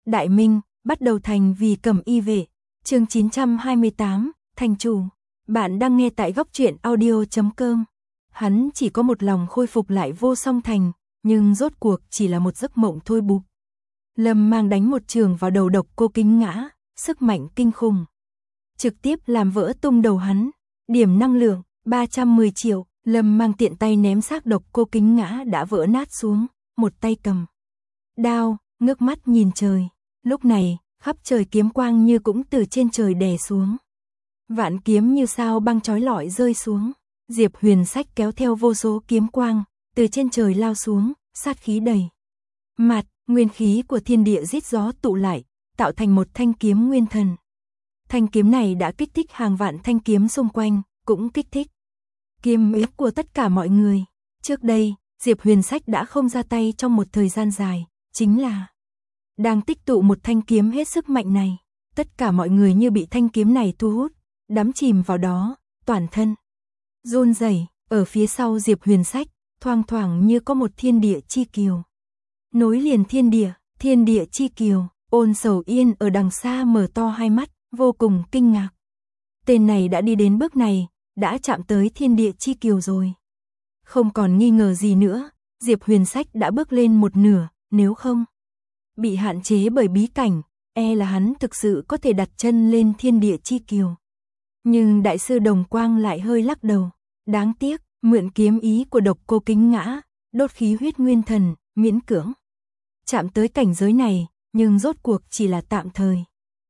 Đại Minh, bắt đầu thành vì Cẩm Y vệ. Chương 928, thành chủ. Bạn đang nghe tại góc truyện audio.com. Hắn chỉ có một lòng khôi phục lại Vô Song Thành, nhưng rốt cuộc chỉ là một giấc mộng thôi bục. Lâm Mang đánh một trường vào đầu Độc Cô Kính Ngã, sức mạnh kinh khủng. Trực tiếp làm vỡ tung đầu hắn. Điểm năng lượng 310 triệu, Lâm Mang tiện tay ném xác Độc Cô Kính Ngã đã vỡ nát xuống, một tay cầm đao, ngước mắt nhìn trời. Lúc này, khắp trời kiếm quang như cũng từ trên trời đè xuống. Vạn kiếm như sao băng chói lọi rơi xuống. Diệp Huyền Sách kéo theo vô số kiếm quang, từ trên trời lao xuống, sát khí đầy mặt, nguyên khí của thiên địa rít gió tụ lại, tạo thành một thanh kiếm nguyên thần. Thanh kiếm này đã kích thích hàng vạn thanh kiếm xung quanh, cũng kích thích kiếm ý của tất cả mọi người. Trước đây, Diệp Huyền Sách đã không ra tay trong một thời gian dài, chính là đang tích tụ một thanh kiếm hết sức mạnh này. Tất cả mọi người như bị thanh kiếm này thu hút, đắm chìm vào đó, toàn thân run rẩy. Ở phía sau Diệp Huyền Sách, thoang thoảng như có một thiên địa chi kiều. Nối liền thiên địa chi kiều. Ôn Sầu Yên ở đằng xa mở to hai mắt, vô cùng kinh ngạc. Tên này đã đi đến bước này, đã chạm tới thiên địa chi kiều rồi. Không còn nghi ngờ gì nữa, Diệp Huyền Sách đã bước lên một nửa, nếu không bị hạn chế bởi bí cảnh, e là hắn thực sự có thể đặt chân lên thiên địa chi kiều. Nhưng Đại sư Đồng Quang lại hơi lắc đầu. Đáng tiếc, mượn kiếm ý của Độc Cô Kính Ngã, đốt khí huyết nguyên thần, miễn cưỡng chạm tới cảnh giới này, nhưng rốt cuộc chỉ là tạm thời.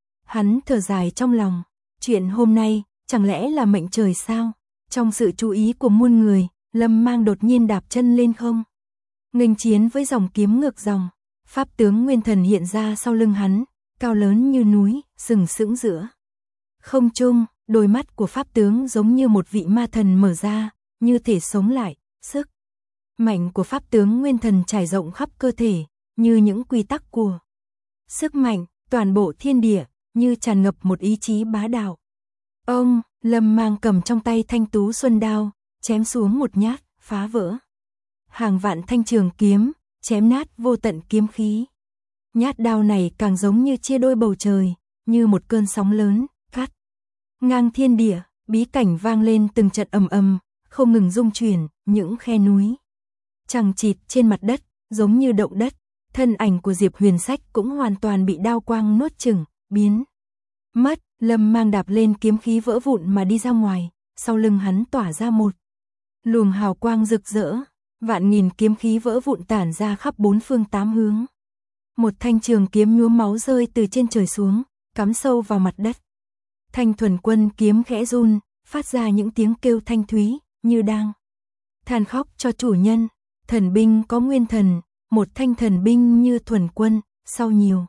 Hắn thở dài trong lòng, chuyện hôm nay, chẳng lẽ là mệnh trời sao? Trong sự chú ý của muôn người, Lâm Mang đột nhiên đạp chân lên không. Nghênh chiến với dòng kiếm ngược dòng, pháp tướng nguyên thần hiện ra sau lưng hắn, cao lớn như núi, sừng sững giữa không trung. Đôi mắt của pháp tướng giống như một vị ma thần mở ra, như thể sống lại. Sức mạnh của pháp tướng nguyên thần trải rộng khắp cơ thể, như những quy tắc của sức mạnh, toàn bộ thiên địa, như tràn ngập một ý chí bá đạo. Ông, Lâm Mang cầm trong tay thanh tú xuân đao, chém xuống một nhát, phá vỡ hàng vạn thanh trường kiếm, chém nát vô tận kiếm khí. Nhát đao này càng giống như chia đôi bầu trời, như một cơn sóng lớn, cắt ngang thiên địa. Bí cảnh vang lên từng trận ầm ầm, không ngừng rung chuyển, những khe núi chằng chịt trên mặt đất, giống như động đất. Thân ảnh của Diệp Huyền Sách cũng hoàn toàn bị đao quang nuốt chửng, biến mất. Lâm Mang đạp lên kiếm khí vỡ vụn mà đi ra ngoài, sau lưng hắn tỏa ra một luồng hào quang rực rỡ, vạn nghìn kiếm khí vỡ vụn tản ra khắp bốn phương tám hướng. Một thanh trường kiếm nhuốm máu rơi từ trên trời xuống, cắm sâu vào mặt đất. Thanh Thuần Quân kiếm khẽ run, phát ra những tiếng kêu thanh thúy, như đang than khóc cho chủ nhân. Thần binh có nguyên thần, một thanh thần binh như Thuần Quân, sau nhiều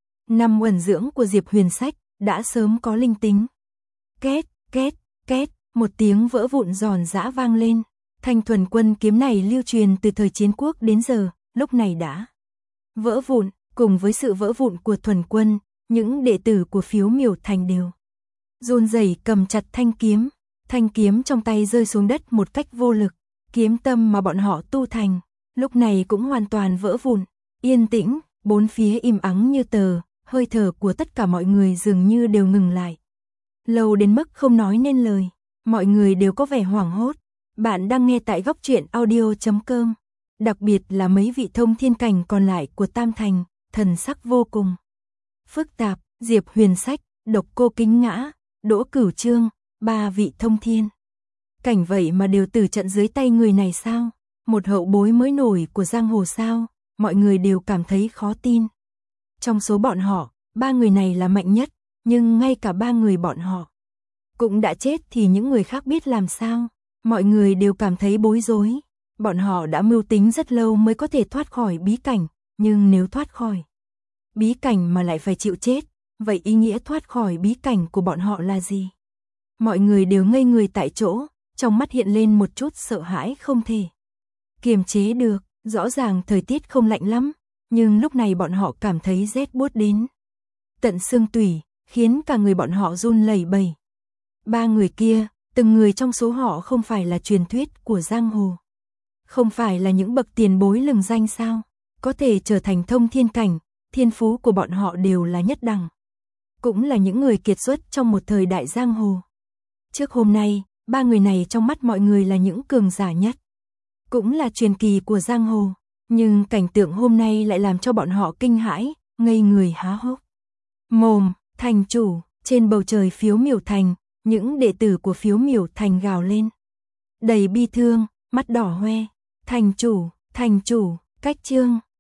năm uẩn dưỡng của Diệp Huyền Sách, đã sớm có linh tính. Két, két, két, một tiếng vỡ vụn giòn giã vang lên. Thanh Thuần Quân kiếm này lưu truyền từ thời Chiến Quốc đến giờ, lúc này đã vỡ vụn. Cùng với sự vỡ vụn của Thuần Quân, những đệ tử của Phiếu Miểu Thành đều run rẩy cầm chặt thanh kiếm trong tay rơi xuống đất một cách vô lực. Kiếm tâm mà bọn họ tu thành, lúc này cũng hoàn toàn vỡ vụn. Yên tĩnh, bốn phía im ắng như tờ, hơi thở của tất cả mọi người dường như đều ngừng lại. Lâu đến mức không nói nên lời, mọi người đều có vẻ hoảng hốt. Bạn đang nghe tại góc truyện audio.com. Đặc biệt là mấy vị thông thiên cảnh còn lại của Tam Thành, thần sắc vô cùng phức tạp. Diệp Huyền Sách, Độc Cô Kính Ngã, Đỗ Cửu Trương, ba vị thông thiên cảnh vậy mà đều tử trận dưới tay người này sao? Một hậu bối mới nổi của giang hồ sao? Mọi người đều cảm thấy khó tin. Trong số bọn họ, ba người này là mạnh nhất, nhưng ngay cả ba người bọn họ cũng đã chết thì những người khác biết làm sao? Mọi người đều cảm thấy bối rối. Bọn họ đã mưu tính rất lâu mới có thể thoát khỏi bí cảnh, nhưng nếu thoát khỏi bí cảnh mà lại phải chịu chết, vậy ý nghĩa thoát khỏi bí cảnh của bọn họ là gì? Mọi người đều ngây người tại chỗ, trong mắt hiện lên một chút sợ hãi không thể kiềm chế được. Rõ ràng thời tiết không lạnh lắm, nhưng lúc này bọn họ cảm thấy rét buốt đến tận xương tủy, khiến cả người bọn họ run lẩy bẩy. Ba người kia, từng người trong số họ không phải là truyền thuyết của giang hồ, không phải là những bậc tiền bối lừng danh sao? Có thể trở thành thông thiên cảnh, thiên phú của bọn họ đều là nhất đẳng. Cũng là những người kiệt xuất trong một thời đại giang hồ. Trước hôm nay, ba người này trong mắt mọi người là những cường giả nhất. Cũng là truyền kỳ của giang hồ. Nhưng cảnh tượng hôm nay lại làm cho bọn họ kinh hãi, ngây người há hốc mồm. Thành chủ, trên bầu trời Phiếu Miểu Thành, những đệ tử của Phiếu Miểu Thành gào lên. Đầy bi thương, mắt đỏ hoe. Thành chủ, cách Trương.